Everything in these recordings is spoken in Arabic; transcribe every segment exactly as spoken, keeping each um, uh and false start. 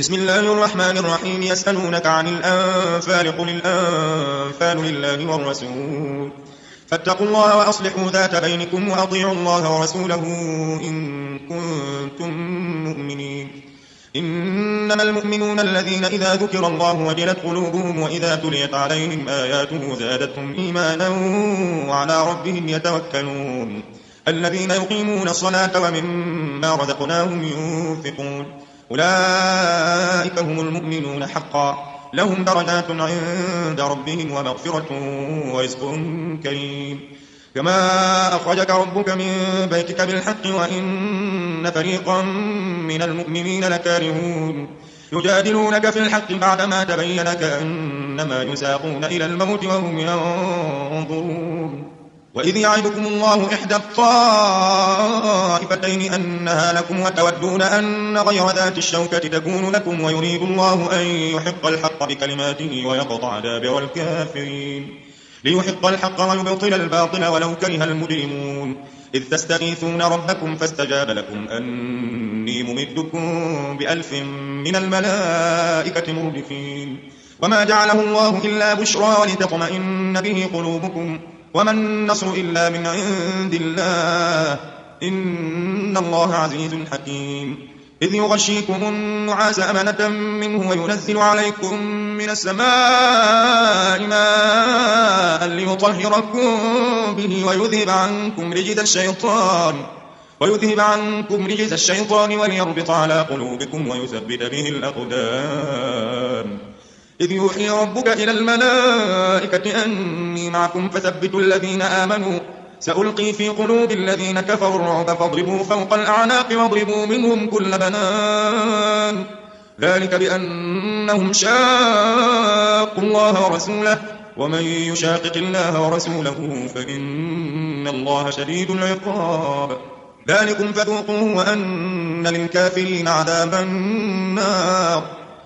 بسم الله الرحمن الرحيم يسألونك عن الأنفال قل الأنفال لله والرسول فاتقوا الله وأصلحوا ذات بينكم وأطيعوا الله ورسوله إن كنتم مؤمنين. إنما المؤمنون الذين إذا ذكر الله وجلت قلوبهم وإذا تليت عليهم آياته زادتهم إيمانا وعلى ربهم يتوكلون الذين يقيمون الصلاة ومما رزقناهم ينفقون أولئك هم المؤمنون حقا لهم درجات عند ربهم ومغفرة ورزق كريم. كما أخرجك ربك من بيتك بالحق وإن فريقا من المؤمنين لكارهون يجادلونك في الحق بعدما تبين كأنما يساقون إلى الموت وهم ينظرون. وإذ يعدكم الله إحدى الطائفتين أنها لكم وتودون أن غير ذات الشوكة تكون لكم ويريد الله أن يحق الحق بكلماته ويقطع دابر الكافرين ليحق الحق ويبطل الباطل ولو كره المجرمون. إذ تستغيثون ربكم فاستجاب لكم أني ممدكم بألف من الملائكة مردفين. وما جعله الله إلا بشرى ولتطمئن به قلوبكم وما النصر إلا من عند الله إن الله عزيز حكيم. إذ يغشيكم النعاس أمنة منه وينزل عليكم من السماء ماء ليطهركم به ويذهب عنكم رجز الشيطان ويذهب عنكم رجز الشيطان وليربط على قلوبكم ويثبت به الأقدام. إذ يوحي ربك إلى الملائكة أني معكم فثبتوا الذين آمنوا سألقي في قلوب الذين كفروا الرعب فاضربوا فوق الأعناق واضربوا منهم كل بنان ذلك بأنهم شاقوا الله ورسوله ومن يشاقق الله ورسوله فإن الله شديد العقاب. ذلكم فذوقوه وأن للكافرين عذاب النار.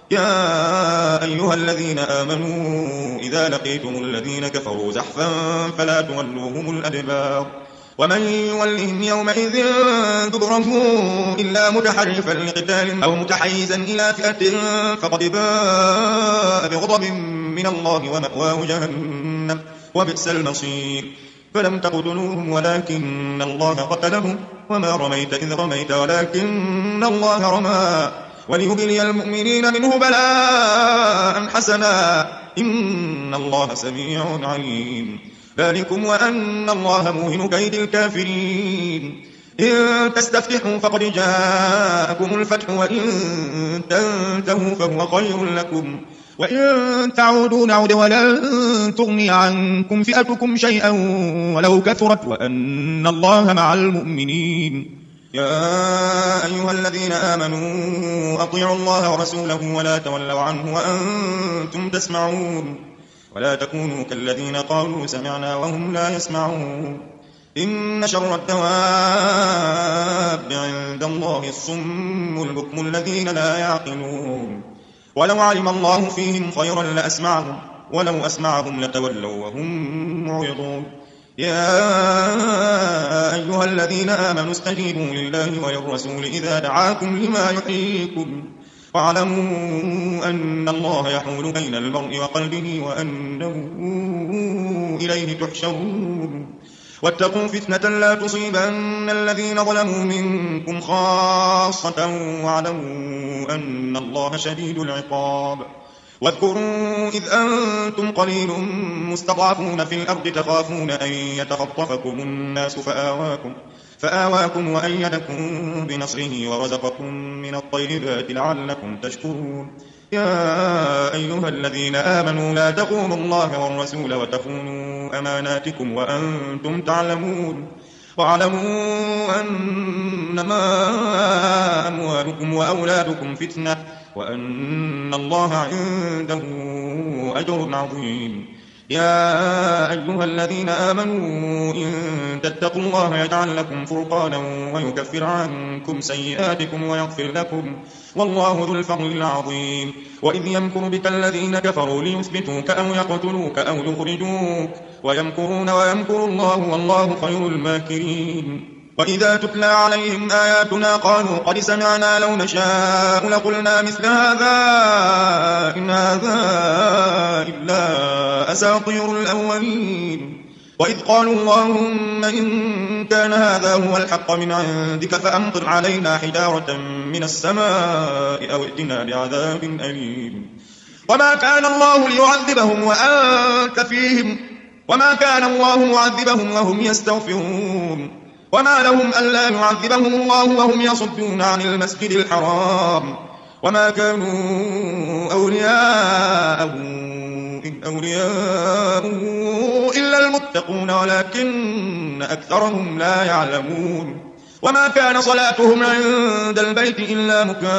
يا أيها الذين آمنوا إذا لقيتم الذين كفروا زحفا فلا تولوهم الأدبار ومن يولهم يومئذ دبره إلا متحرفا لقتال أو متحيزا إلى فئة فقد باء بغضب من الله ومأواه جهنم وبئس المصير. فلم تقتلوهم ولكن الله قتلهم وما رميت إذ رميت ولكن الله رمى وليبلي المؤمنين منه بلاء حسنا إن الله سميع عليم. ذلكم وأن الله موهن كيد الكافرين. إن تستفتحوا فقد جاءكم الفتح وإن تنتهوا فهو خير لكم وإن تعودوا نعد ولن تغني عنكم فئتكم شيئا ولو كثرت وأن الله مع المؤمنين. يا أيها الذين آمنوا أطيعوا الله ورسوله ولا تولوا عنه وأنتم تسمعون ولا تكونوا كالذين قالوا سمعنا وهم لا يسمعون. إن شر الدواب عند الله الصم البكم الذين لا يعقلون. ولو علم الله فيهم خيرا لأسمعهم ولو أسمعهم لتولوا وهم معرضون. يا أيها الذين آمنوا استجيبوا لله وللرسول إذا دعاكم لما يحييكم واعلموا أن الله يحول بين المرء وقلبه وأنه إليه تحشرون. واتقوا فتنة لا تصيبن الذين ظلموا منكم خاصة واعلموا أن الله شديد العقاب. واذكروا إذ أنتم قليل مستضعفون في الأرض تخافون أن يتخطفكم الناس فآواكم, فآواكم وأيدكم بنصره ورزقكم من الطيبات لعلكم تشكرون. يا أيها الذين آمنوا لا تخونوا الله والرسول وتخونوا أماناتكم وأنتم تعلمون واعلموا أنما أموالكم وأولادكم فتنة وأن الله عنده أجر عظيم. يا أيها الذين آمنوا إن تتقوا الله يجعل لكم فرقانا ويكفر عنكم سيئاتكم ويغفر لكم والله ذو الفضل العظيم. وإذ يمكر بك الذين كفروا ليثبتوك أو يقتلوك أو يخرجوك ويمكرون ويمكر الله والله خير الماكرين. وإذا تتلى عليهم آياتنا قالوا قد سمعنا لو نشاء لقلنا مثل هذا إن هذا إلا أساطير الأولين وإذ قالوا اللهم إن كان هذا هو الحق من عندك فأمطر علينا حجارة من السماء أو ائتنا بعذاب أليم وما كان الله ليعذبهم وأنت فيهم وما كان الله معذبهم وهم يستغفرون وما لهم ألا يعذبهم الله وهم يصدون عن المسجد الحرام وما كانوا أولياءه إن أولياءه إلا المتقون ولكن أكثرهم لا يعلمون وما كان صلاتهم عند البيت إلا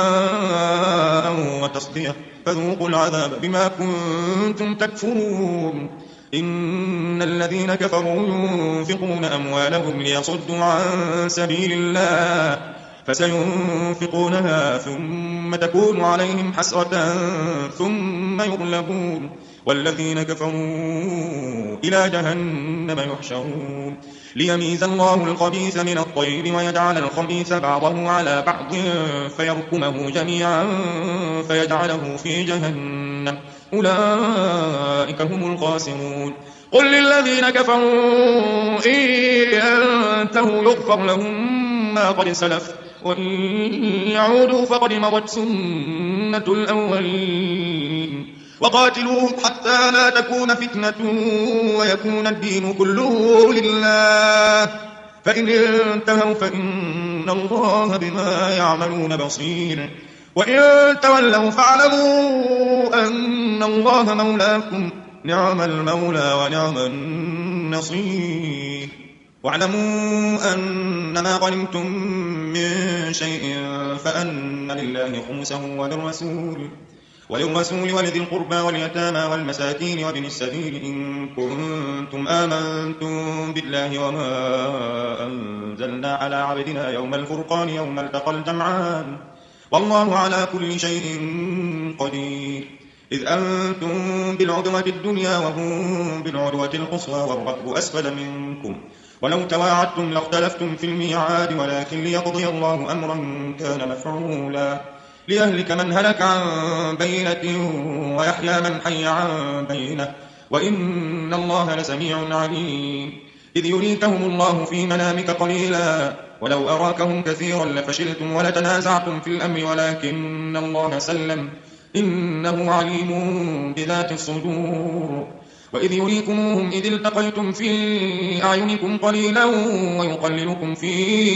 مكاء وتصدية فذوقوا العذاب بما كنتم تكفرون إن الذين كفروا ينفقون أموالهم ليصدوا عن سبيل الله فسينفقونها ثم تكون عليهم حسرة ثم يغلبون والذين كفروا إلى جهنم يحشرون ليميز الله الخبيث من الطيب ويجعل الخبيث بعضه على بعض فيركمه جميعا فيجعله في جهنم أولئك هم الخاسرون قل للذين كفروا إن ينتهوا يغفر لهم ما قد سلف وإن يعودوا فقد مضت سنة الأولين وقاتلوهم حتى لا تكون فتنة ويكون الدين كله لله فإن انتهوا فإن الله بما يعملون بصير وإن تولوا فاعلموا أن الله مولاكم نعم المولى ونعم النصير واعلموا أن ما غنمتم من شيء فأن لله خمسه وللرسول وللرسول ولذي القربى واليتامى والمساكين وابن السبيل إن كنتم آمنتم بالله وما أنزلنا على عبدنا يوم الفرقان يوم التقى الجمعان والله على كل شيء قدير إذ أنتم بالعدوة الدنيا وهم بالعدوة القصوى والركب أسفل منكم ولو تواعدتم لاختلفتم في الميعاد ولكن ليقضي الله أمرا كان مفعولا ليهلك من هلك عن بينة ويحيى من حي عن بينة وإن الله لسميع عليم إذ يريكهم الله في منامك قليلا ولو أراكهم كثيرا لفشلتم ولتنازعتم في الأمر ولكن الله سلم إنه عليم بذات الصدور وإذ يريكموهم إذ التقيتم في أعينكم قليلا ويقللكم في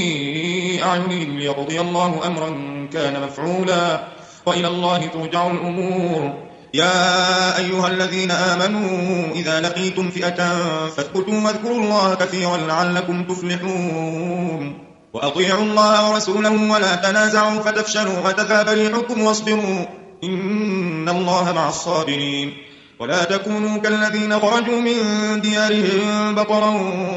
أعينهم ليقضي الله أمرا كان مفعولا وإلى الله ترجع الأمور يا أيها الذين آمنوا إذا لقيتم فئة فاثبتوا واذكروا الله كثيرا لعلكم تفلحون وأطيعوا الله ورسوله ولا تنازعوا فتفشلوا وتذهب ريحكم واصبروا إن الله مع الصابرين ولا تكونوا كالذين خرجوا من ديارهم بطرا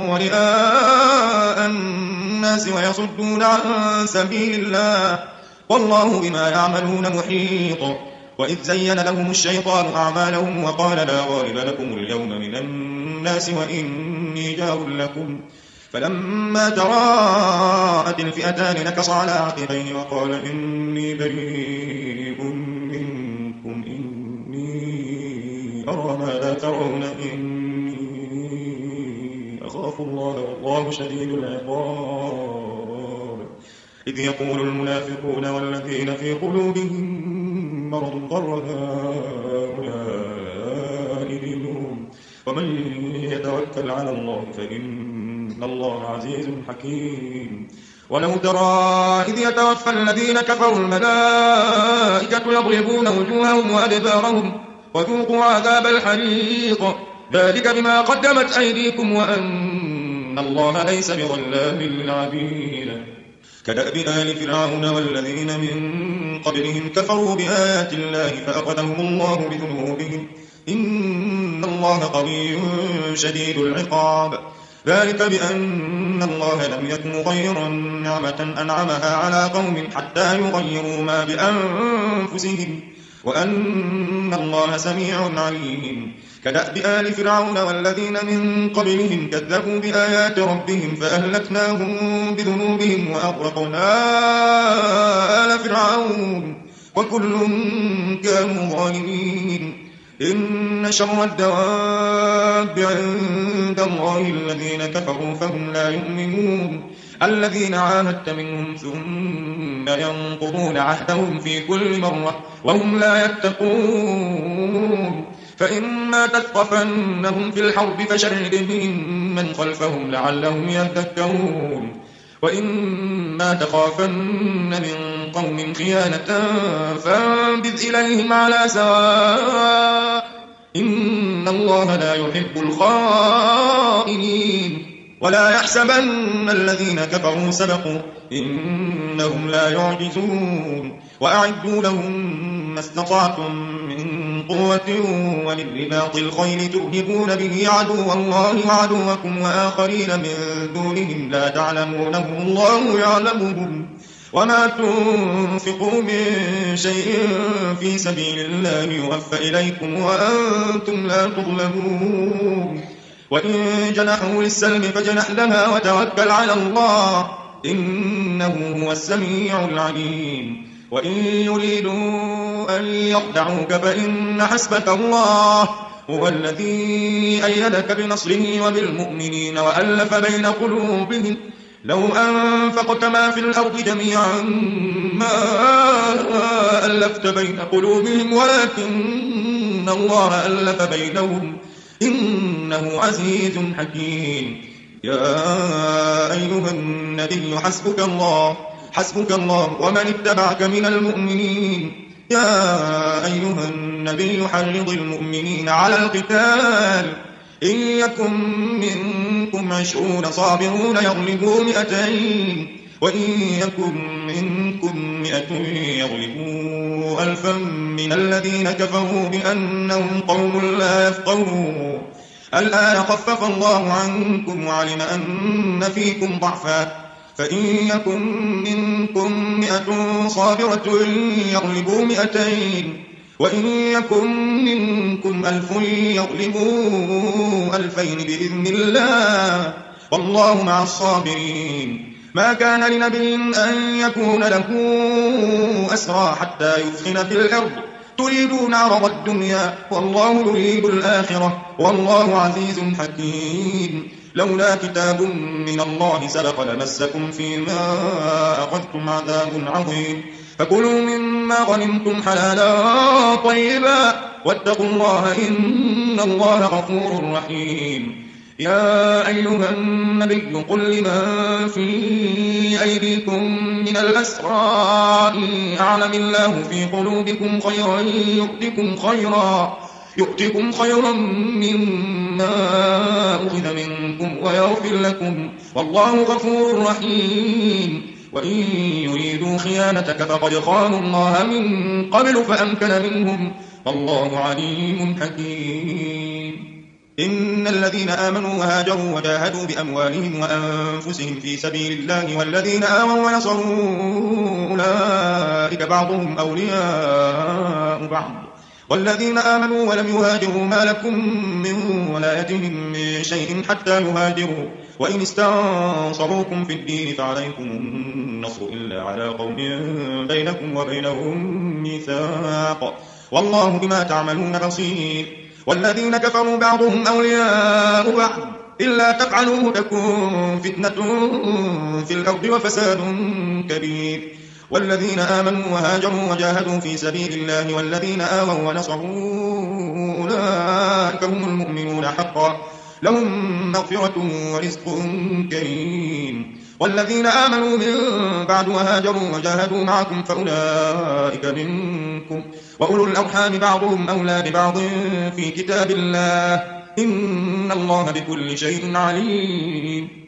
ورئاء الناس ويصدون عن سبيل الله والله بما يعملون محيط وإذ زين لهم الشيطان أعمالهم وقال لا غالب لكم اليوم من الناس وإني جار لكم فلما تراءت الفئتان نكص على عقبيه وقال إني بريء منكم إني أرى ما لا ترون إني أخاف الله والله شديد العقاب إذ يقول المنافقون والذين في قلوبهم مرض غر هؤلاء دينهم ومن يتوكل على الله فإن الله عزيز حكيم ولو ترى إذ يتوفى الذين كفروا الملائكة يضربون وجوههم وأدبارهم وذوقوا عذاب الحريق ذلك بما قدمت أيديكم وأن الله ليس بظلام للعبيد كدأب آل فرعون والذين من قبلهم كفروا بآيات الله فأخذهم الله بذنوبهم إن الله قوي شديد العقاب ذلك بأن الله لم يكن خيرا نعمة أنعمها على قوم حتى يغيروا ما بأنفسهم وأن الله سميع عليم كدأب آل فرعون والذين من قبلهم كذبوا بآيات ربهم فأهلكناهم بذنوبهم وأغرقنا آل فرعون وكل كانوا ظالمين. إن شر الدواب عند الله الذين كفروا فهم لا يؤمنون الذين عاهدت منهم ثم ينقضون عهدهم في كل مرة وهم لا يتقون. فإما تثقفنهم في الحرب فشرد بهم من خلفهم لعلهم يذكرون وإما تخافن من قوم خيانة فانبذ إليهم على سواء إن الله لا يحب الخائنين. ولا يحسبن الذين كفروا سبقوا إنهم لا يعجزون وأعدوا لهم ما استطعتم من قوة ومن رباط الخيل ترهبون به عدو الله وعدوكم وآخرين من دونهم لا تعلمونهم الله يعلمهم وما تنفقوا من شيء في سبيل الله يوفى إليكم وأنتم لا تظلمون. وإن جنحوا للسلم فجنح لها وتوكل على الله إنه هو السميع العليم. وإن يريدوا أن يخدعوك فإن حسبك الله هو الذي أيدك بنصره وبالمؤمنين وألف بين قلوبهم لو أنفقت ما في الأرض جميعا ما ألفت بين قلوبهم ولكن الله ألف بينهم إنه عزيز حكيم. يا أيها النبي حسبك الله حسبك الله ومن اتبعك من المؤمنين. يا أيها النبي حرض المؤمنين على القتال إن يكن منكم عشرون صابرون يغلبوا مئتين وإن يكن منكم مئة يغلبوا ألفا من الذين كفروا بأنهم قوم لا يفقهون. الآن خفف الله عنكم وعلم أن فيكم ضعفا فإن يكن منكم مئة صابرة يغلبوا مئتين وإن يكن منكم ألف يغلبوا ألفين بإذن الله والله مع الصابرين. ما كان لنبي أن يكون له أسرى حتى يثخن في الأرض تريدون عرض الدنيا والله يريد الآخرة والله عزيز حكيم. لولا كتاب من الله سبق لمسكم فيما أخذتم عذاب عظيم فكلوا مما غنمتم حلالا طيبا واتقوا الله إن الله غفور رحيم. يا أيها النبي قل لمن في أيديكم من الأسرى إن أعلم الله في قلوبكم خيرا يؤتكم خيرا يؤتكم خيرا مما أخذ منكم ويغفر لكم والله غفور رحيم. وإن يريدوا خيانتك فقد خانوا الله من قبل فأمكن منهم والله عليم حكيم. إن الذين آمنوا وهاجروا وجاهدوا بأموالهم وأنفسهم في سبيل الله والذين آمنوا ونصروا أولئك بعضهم أولياء بعض والذين آمنوا ولم يهاجروا ما لكم من ولايتهم من شيء حتى يهاجروا وإن استنصروكم في الدين فعليكم النصر إلا على قوم بينكم وبينهم ميثاق والله بما تعملون بصير. والذين كفروا بعضهم أولياء بعض إلا تفعلوه تكون فتنة في الأرض وفساد كبير. والذين آمنوا وهاجروا وجاهدوا في سبيل الله والذين آووا ونصروا أولئك هم المؤمنون حقا لهم مغفرة ورزق كريم. والذين آمنوا من بعد وهاجروا وجاهدوا معكم فأولئك منكم وأولو الأرحام بعضهم أولى ببعض في كتاب الله إن الله بكل شيء عليم.